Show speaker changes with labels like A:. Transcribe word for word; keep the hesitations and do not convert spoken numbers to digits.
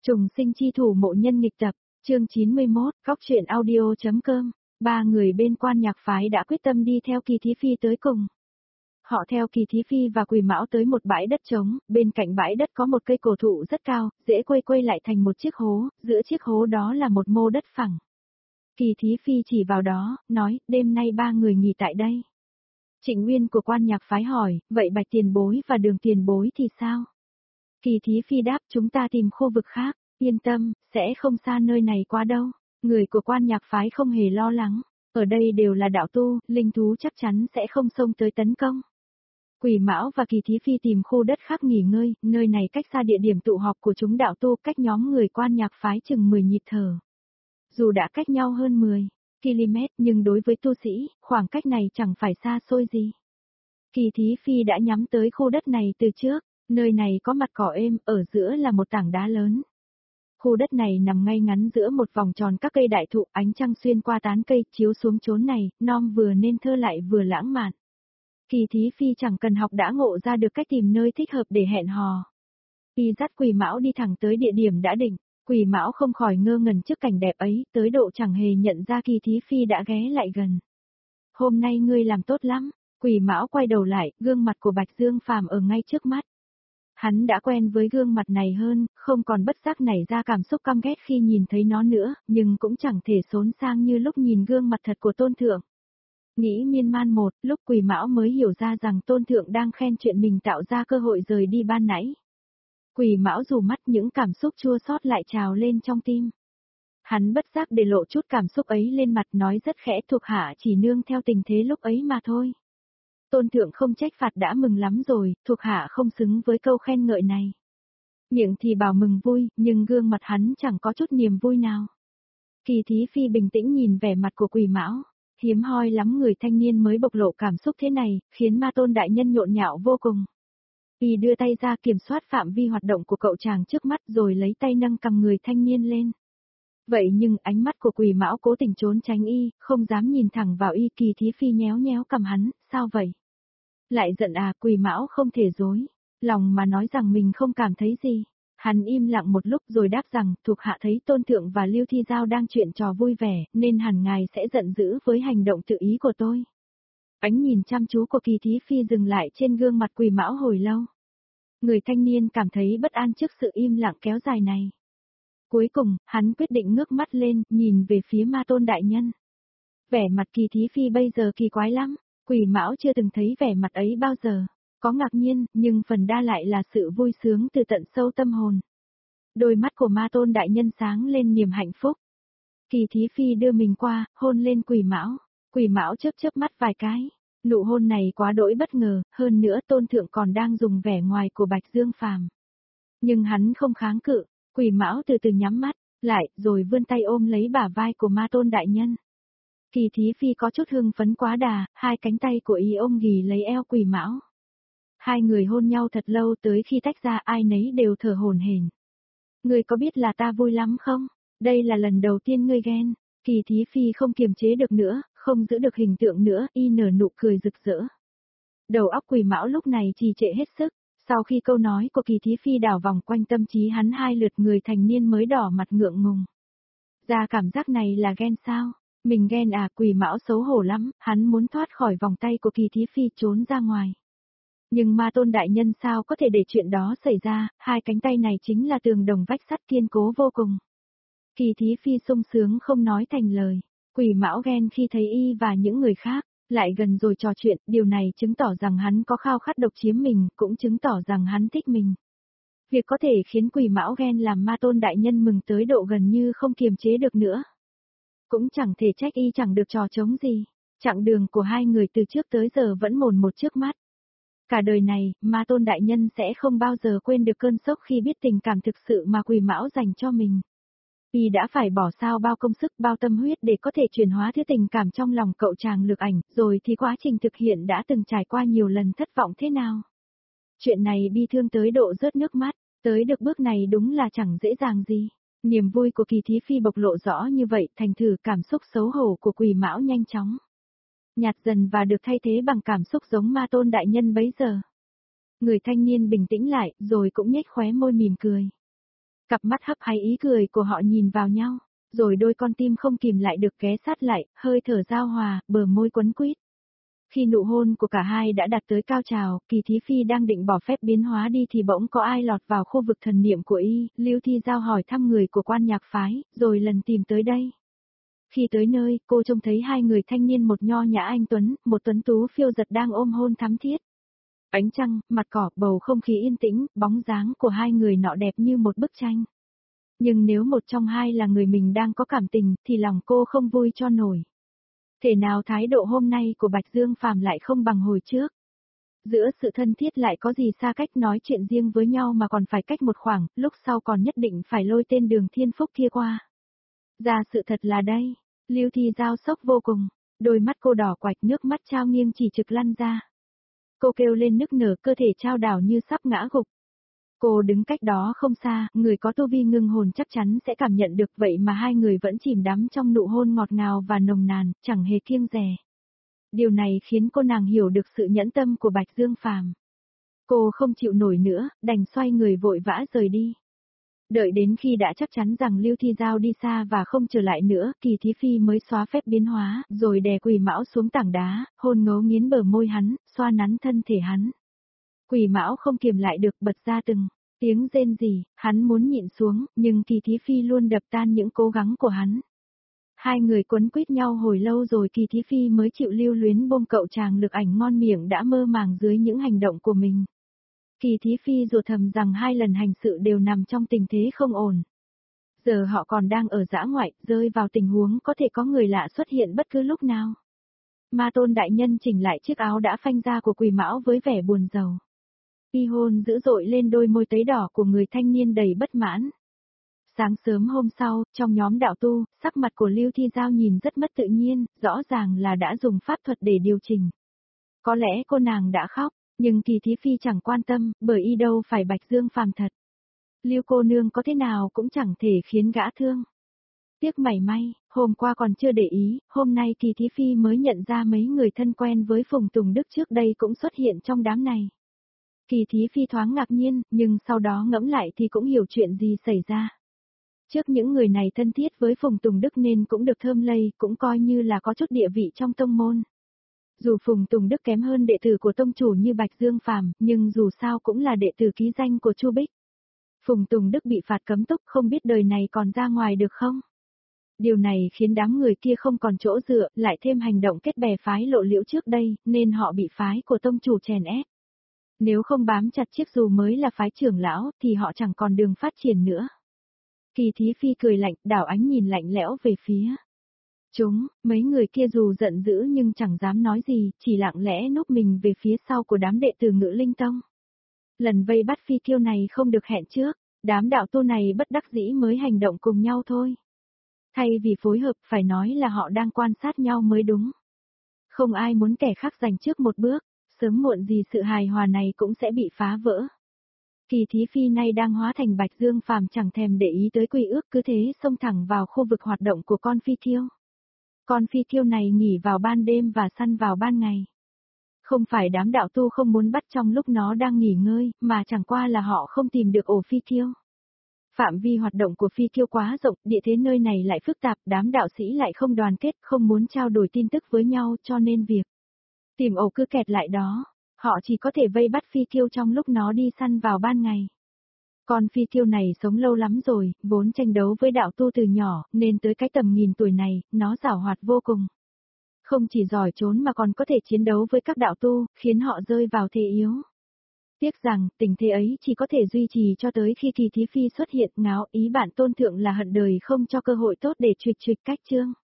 A: Trùng sinh chi thủ mộ nhân nghịch tập, chương chín mươi mốt, góc truyện audio.com, ba người bên quan nhạc phái đã quyết tâm đi theo Kỳ Thí Phi tới cùng. Họ theo Kỳ Thí Phi và Quỳ Mão tới một bãi đất trống, bên cạnh bãi đất có một cây cổ thụ rất cao, dễ quây quây lại thành một chiếc hố, giữa chiếc hố đó là một mô đất phẳng. Kỳ Thí Phi chỉ vào đó, nói, đêm nay ba người nghỉ tại đây. Trịnh Nguyên của quan nhạc phái hỏi, vậy Bạch Tiền Bối và Đường Tiền Bối thì sao? Kỳ Thí Phi đáp, chúng ta tìm khu vực khác, yên tâm, sẽ không xa nơi này quá đâu. Người của quan nhạc phái không hề lo lắng, ở đây đều là đạo tu, linh thú chắc chắn sẽ không xông tới tấn công. Quỳ Mão và Kỳ Thí Phi tìm khu đất khác nghỉ ngơi, nơi này cách xa địa điểm tụ họp của chúng đạo tu, cách nhóm người quan nhạc phái chừng mười nhịp thở. Dù đã cách nhau hơn mười ki lô mét nhưng đối với tu sĩ, khoảng cách này chẳng phải xa xôi gì. Kỳ Thí Phi đã nhắm tới khu đất này từ trước, nơi này có mặt cỏ êm, ở giữa là một tảng đá lớn. Khu đất này nằm ngay ngắn giữa một vòng tròn các cây đại thụ, ánh trăng xuyên qua tán cây, chiếu xuống chốn này, non vừa nên thơ lại vừa lãng mạn. Kỳ Thí Phi chẳng cần học đã ngộ ra được cách tìm nơi thích hợp để hẹn hò. Y dắt Quỳ Mão đi thẳng tới địa điểm đã định, Quỳ Mão không khỏi ngơ ngẩn trước cảnh đẹp ấy, tới độ chẳng hề nhận ra Kỳ Thí Phi đã ghé lại gần. Hôm nay ngươi làm tốt lắm, Quỳ Mão quay đầu lại, gương mặt của Bạch Dương Phàm ở ngay trước mắt. Hắn đã quen với gương mặt này hơn, không còn bất giác nảy ra cảm xúc căm ghét khi nhìn thấy nó nữa, nhưng cũng chẳng thể xốn sang như lúc nhìn gương mặt thật của Tôn Thượng. Nghĩ miên man một, lúc Quỳ Mão mới hiểu ra rằng Tôn Thượng đang khen chuyện mình tạo ra cơ hội rời đi ban nãy. Quỳ Mão dù mắt, những cảm xúc chua xót lại trào lên trong tim. Hắn bất giác để lộ chút cảm xúc ấy lên mặt, nói rất khẽ, thuộc hạ chỉ nương theo tình thế lúc ấy mà thôi. Tôn Thượng không trách phạt đã mừng lắm rồi, thuộc hạ không xứng với câu khen ngợi này. Miệng thì bảo mừng vui, nhưng gương mặt hắn chẳng có chút niềm vui nào. Kỳ Thí Phi bình tĩnh nhìn vẻ mặt của Quỳ Mão, hiếm hoi lắm người thanh niên mới bộc lộ cảm xúc thế này, khiến Ma Tôn đại nhân nhộn nhạo vô cùng. Y đưa tay ra kiểm soát phạm vi hoạt động của cậu chàng trước mắt rồi lấy tay nâng cầm người thanh niên lên. Vậy nhưng ánh mắt của Quỳ Mão cố tình trốn tránh y, không dám nhìn thẳng vào y. Kỳ Thí Phi nhéo nhéo cầm hắn, sao vậy? Lại giận à? Quỳ Mão không thể dối, lòng mà nói rằng mình không cảm thấy gì. Hắn im lặng một lúc rồi đáp rằng, thuộc hạ thấy Tôn Thượng và Lưu Thi Giao đang chuyện trò vui vẻ, nên hẳn ngài sẽ giận dữ với hành động tự ý của tôi. Ánh nhìn chăm chú của Kỳ Thí Phi dừng lại trên gương mặt Quỳ Mão hồi lâu. Người thanh niên cảm thấy bất an trước sự im lặng kéo dài này. Cuối cùng, hắn quyết định ngước mắt lên, nhìn về phía Ma Tôn đại nhân. Vẻ mặt Kỳ Thí Phi bây giờ kỳ quái lắm, Quỳ Mão chưa từng thấy vẻ mặt ấy bao giờ. Có ngạc nhiên, nhưng phần đa lại là sự vui sướng từ tận sâu tâm hồn. Đôi mắt của Ma Tôn đại nhân sáng lên niềm hạnh phúc. Kỳ Thí Phi đưa mình qua, hôn lên Quỳ Mão. Quỳ Mão chớp chớp mắt vài cái. Nụ hôn này quá đỗi bất ngờ, hơn nữa Tôn Thượng còn đang dùng vẻ ngoài của Bạch Dương Phàm. Nhưng hắn không kháng cự, Quỳ Mão từ từ nhắm mắt lại, rồi vươn tay ôm lấy bả vai của Ma Tôn đại nhân. Kỳ Thí Phi có chút hưng phấn quá đà, hai cánh tay của y ôm ghì lấy eo Quỳ Mão. Hai người hôn nhau thật lâu, tới khi tách ra ai nấy đều thở hổn hển. Ngươi có biết là ta vui lắm không? Đây là lần đầu tiên ngươi ghen. Kỳ Thí Phi không kiềm chế được nữa, không giữ được hình tượng nữa, y nở nụ cười rực rỡ. Đầu óc Quỳ Mão lúc này trì trệ hết sức, sau khi câu nói của Kỳ Thí Phi đảo vòng quanh tâm trí hắn hai lượt, người thành niên mới đỏ mặt ngượng ngùng. Ra cảm giác này là ghen sao? Mình ghen à? Quỳ Mão xấu hổ lắm, hắn muốn thoát khỏi vòng tay của Kỳ Thí Phi trốn ra ngoài. Nhưng Ma Tôn đại nhân sao có thể để chuyện đó xảy ra, hai cánh tay này chính là tường đồng vách sắt kiên cố vô cùng. Kỳ Thí Phi sung sướng không nói thành lời. Quỳ Mão ghen khi thấy y và những người khác lại gần rồi trò chuyện, điều này chứng tỏ rằng hắn có khao khát độc chiếm mình, cũng chứng tỏ rằng hắn thích mình. Việc có thể khiến Quỳ Mão ghen làm Ma Tôn đại nhân mừng tới độ gần như không kiềm chế được nữa. Cũng chẳng thể trách y chẳng được trò trống gì, chặng đường của hai người từ trước tới giờ vẫn mồn một trước mắt. Cả đời này, Ma Tôn đại nhân sẽ không bao giờ quên được cơn sốc khi biết tình cảm thực sự mà Quỳ Mão dành cho mình. Y đã phải bỏ sao bao công sức, bao tâm huyết để có thể chuyển hóa thứ tình cảm trong lòng cậu chàng Lược Ảnh, rồi thì quá trình thực hiện đã từng trải qua nhiều lần thất vọng thế nào. Chuyện này bi thương tới độ rớt nước mắt, tới được bước này đúng là chẳng dễ dàng gì. Niềm vui của Kỳ Thí Phi bộc lộ rõ như vậy, thành thử cảm xúc xấu hổ của Quỳ Mão nhanh chóng nhạt dần và được thay thế bằng cảm xúc giống Ma Tôn đại nhân bấy giờ. Người thanh niên bình tĩnh lại, rồi cũng nhếch khóe môi mỉm cười. Cặp mắt hấp háy ý cười của họ nhìn vào nhau, rồi đôi con tim không kìm lại được ghé sát lại, hơi thở giao hòa, bờ môi quấn quýt. Khi nụ hôn của cả hai đã đạt tới cao trào, Kỳ Thí Phi đang định bỏ phép biến hóa đi thì bỗng có ai lọt vào khu vực thần niệm của y, Lưu Thi Giao hỏi thăm người của quan nhạc phái, rồi lần tìm tới đây. Khi tới nơi, cô trông thấy hai người thanh niên, một nho nhã anh tuấn, một tuấn tú phiêu giật đang ôm hôn thắm thiết. Ánh trăng, mặt cỏ, bầu không khí yên tĩnh, bóng dáng của hai người nọ đẹp như một bức tranh. Nhưng nếu một trong hai là người mình đang có cảm tình, thì lòng cô không vui cho nổi. Thể nào thái độ hôm nay của Bạch Dương Phàm lại không bằng hồi trước. Giữa sự thân thiết lại có gì xa cách, nói chuyện riêng với nhau mà còn phải cách một khoảng, lúc sau còn nhất định phải lôi tên Đường Thiên Phúc kia qua. Ra sự thật là đây, Lưu Thi Giao sốc vô cùng, đôi mắt cô đỏ quạch, nước mắt trao nghiêng chỉ trực lăn ra. Cô kêu lên nức nở, cơ thể trao đảo như sắp ngã gục. Cô đứng cách đó không xa, người có tu vi ngưng hồn chắc chắn sẽ cảm nhận được, vậy mà hai người vẫn chìm đắm trong nụ hôn ngọt ngào và nồng nàn, chẳng hề kiêng dè. Điều này khiến cô nàng hiểu được sự nhẫn tâm của Bạch Dương Phàm. Cô không chịu nổi nữa, đành xoay người vội vã rời đi. Đợi đến khi đã chắc chắn rằng Lưu Thi Giao đi xa và không trở lại nữa, Kỳ Thí Phi mới xóa phép biến hóa, rồi đè Quỷ Mão xuống tảng đá, hôn ngấu nghiến bờ môi hắn, xoa nắn thân thể hắn. Quỷ Mão không kiềm lại được, bật ra từng tiếng rên rỉ, hắn muốn nhịn xuống, nhưng Kỳ Thí Phi luôn đập tan những cố gắng của hắn. Hai người quấn quýt nhau hồi lâu rồi Kỳ Thí Phi mới chịu lưu luyến bông cậu chàng lực ảnh ngon miệng đã mơ màng dưới những hành động của mình. Kỳ Thí Phi ruột thầm rằng hai lần hành sự đều nằm trong tình thế không ổn. Giờ họ còn đang ở dã ngoại, rơi vào tình huống có thể có người lạ xuất hiện bất cứ lúc nào. Ma Tôn đại nhân chỉnh lại chiếc áo đã phanh ra của Quỷ Mão với vẻ buồn rầu. Y hôn dữ dội lên đôi môi tấy đỏ của người thanh niên đầy bất mãn. Sáng sớm hôm sau, trong nhóm đạo tu, sắc mặt của Lưu Thi Giao nhìn rất mất tự nhiên, rõ ràng là đã dùng pháp thuật để điều chỉnh. Có lẽ cô nàng đã khóc, nhưng Kỳ Thí Phi chẳng quan tâm, bởi y đâu phải Bạch Dương Phàm thật. Lưu cô nương có thế nào cũng chẳng thể khiến gã thương. Tiếc mảy may, hôm qua còn chưa để ý, hôm nay Kỳ Thí Phi mới nhận ra mấy người thân quen với Phùng Tùng Đức trước đây cũng xuất hiện trong đám này. Kỳ Thí Phi thoáng ngạc nhiên, nhưng sau đó ngẫm lại thì cũng hiểu chuyện gì xảy ra. Trước những người này thân thiết với Phùng Tùng Đức nên cũng được thơm lây, cũng coi như là có chút địa vị trong tông môn. Dù Phùng Tùng Đức kém hơn đệ tử của tông chủ như Bạch Dương Phàm, nhưng dù sao cũng là đệ tử ký danh của Chu Bích. Phùng Tùng Đức bị phạt cấm túc, không biết đời này còn ra ngoài được không? Điều này khiến đám người kia không còn chỗ dựa, lại thêm hành động kết bè phái Lộ Liễu trước đây, nên họ bị phái của tông chủ chèn ép. Nếu không bám chặt chiếc dù mới là phái trưởng lão, thì họ chẳng còn đường phát triển nữa. Kỳ Thí Phi cười lạnh, đảo ánh nhìn lạnh lẽo về phía chúng, mấy người kia dù giận dữ nhưng chẳng dám nói gì, chỉ lặng lẽ núp mình về phía sau của đám đệ tử Ngự Linh Tông. Lần vây bắt Phi Kiêu này không được hẹn trước, đám đạo tu này bất đắc dĩ mới hành động cùng nhau thôi. Thay vì phối hợp, phải nói là họ đang quan sát nhau mới đúng. Không ai muốn kẻ khác giành trước một bước, sớm muộn gì sự hài hòa này cũng sẽ bị phá vỡ. Kỳ Thí Phi nay đang hóa thành Bạch Dương Phàm chẳng thèm để ý tới quy ước, cứ thế xông thẳng vào khu vực hoạt động của con Phi Kiêu. Con Phi Kiêu này nghỉ vào ban đêm và săn vào ban ngày. Không phải đám đạo tu không muốn bắt trong lúc nó đang nghỉ ngơi, mà chẳng qua là họ không tìm được ổ Phi Kiêu. Phạm vi hoạt động của Phi Kiêu quá rộng, địa thế nơi này lại phức tạp, đám đạo sĩ lại không đoàn kết, không muốn trao đổi tin tức với nhau, cho nên việc tìm ổ cứ kẹt lại đó. Họ chỉ có thể vây bắt Phi Kiêu trong lúc nó đi săn vào ban ngày. Con Phi Kiêu này sống lâu lắm rồi, vốn tranh đấu với đạo tu từ nhỏ, nên tới cái tầm nghìn tuổi này, nó giảo hoạt vô cùng. Không chỉ giỏi trốn mà còn có thể chiến đấu với các đạo tu, khiến họ rơi vào thế yếu. Tiếc rằng, tình thế ấy chỉ có thể duy trì cho tới khi Kỳ Thí Phi xuất hiện, ngáo ý bản tôn thượng là hận đời không cho cơ hội tốt để truyệt truyệt cách chương.